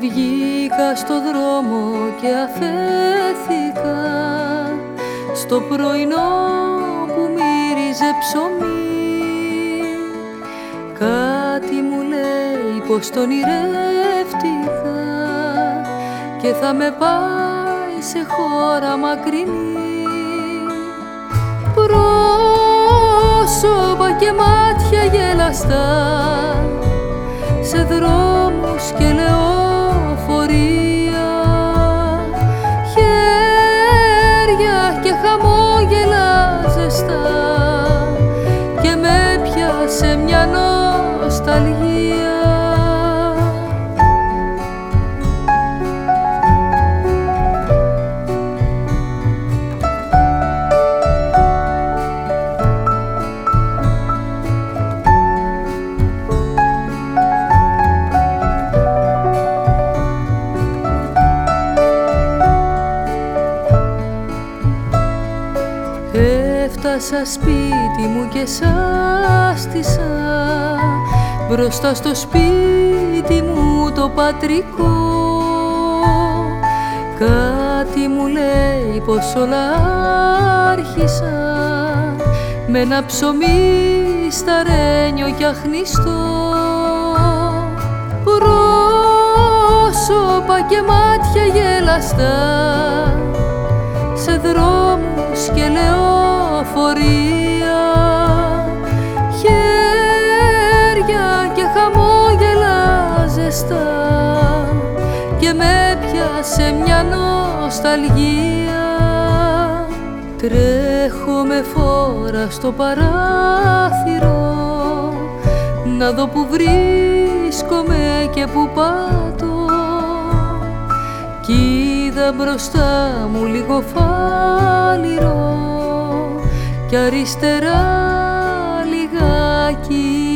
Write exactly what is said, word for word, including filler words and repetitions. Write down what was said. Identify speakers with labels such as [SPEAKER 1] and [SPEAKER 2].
[SPEAKER 1] Βγήκα στο δρόμο και αφέθηκα στο πρωινό που μύριζε ψωμί. Κάτι μου λέει πως τον ονειρεύτηκα και θα με πάει σε χώρα μακρινή. Πρόσωπα και μάτια γελαστά σε δρόμους και λεωφορεία, χέρια και χαμόγελα ζεστά και με πιάσε μια νοσταλγία. Έφτασα σπίτι μου και σάστησα μπροστά στο σπίτι μου το πατρικό. Κάτι μου λέει πως όλα άρχισαν με ένα ψωμί σταρένιο κι αχνιστό. Πρόσωπα και μάτια γελαστά σε δρόμους και λεωφορεία, χέρια και χαμόγελα ζεστά και με πιάσε μια νοσταλγία. Τρέχω με φόρα στο παράθυρο να δω που βρίσκομαι και που πάτω, κι είδα μπροστά μου λίγο φάληρο κι αριστερά λιγάκι